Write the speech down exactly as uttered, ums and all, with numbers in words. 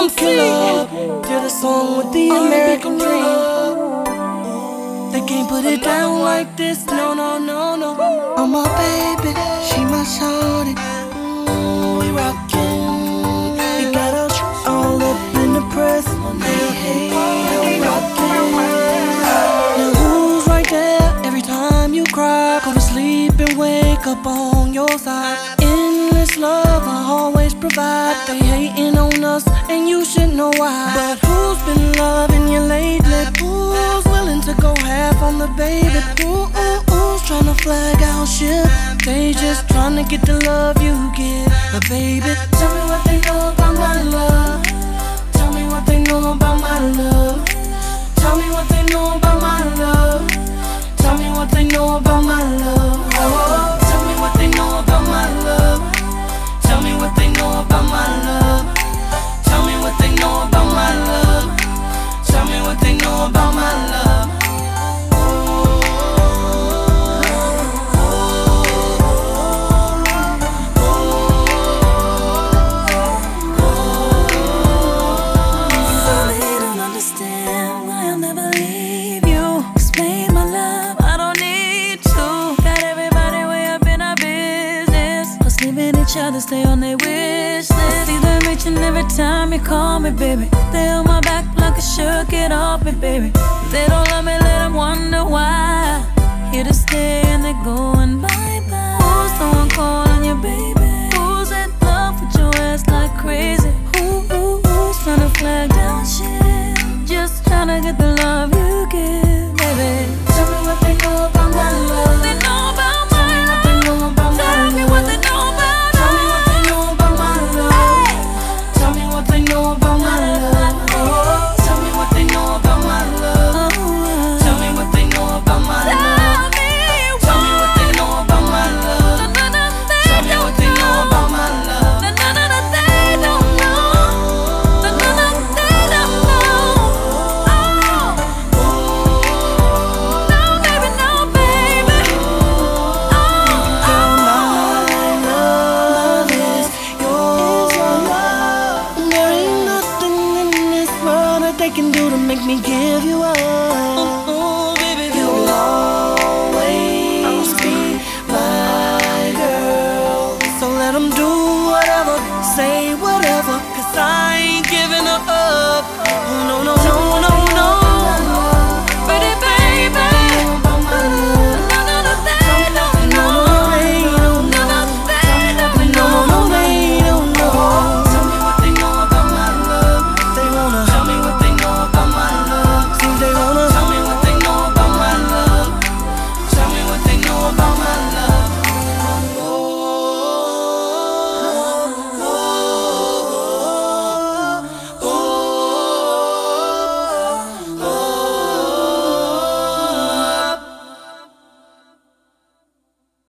M C. Did a song with the American dream. They can't put it down like this, no, no, no, no. Oh my baby, she my shorty. Mm, we rockin'. We got us all up in the press. Hey, hey, we rockin'. Now who's right there every time you cry? Go to sleep and wake up on your side. Endless love I always provide. They hating on us and you should know why. But who's been loving you lately? Who's willing to go half on the baby? Ooh, ooh, who's tryna flag out shit? They just tryna get the love you get. But baby, tell me what they know about my love. Tell me what they know about my love. Tell me what they know about my love. Tell me what they know about my love. Oh, tell me what they know about my love. Tell me what they know about my love. Tell me what they know about my love. Tell me what they know about my love. Each other, stay on their wish list. See them reaching every time you call me, baby. They on my back like a shirt, get off me, baby. They don't love me, let them wonder why. Here to stay and they're going bye-bye. Who's the one calling you, baby? Who's in love with your ass like crazy? Who, who, who's tryna flag down shit? Just tryna get the love you give, baby. Tell me what they know about my love. They know about my love. Tell me what they know about my love. Tell me what they know about they know about my love. Oh, tell me what they know about my love. Tell me what they know about my love. Tell me what they know about my love. Tell me what they know about my love. They don't know. They don't know. Oh, no, baby, no, baby. Oh, my love is yours. There ain't nothing in this world that they can do to make me give you up.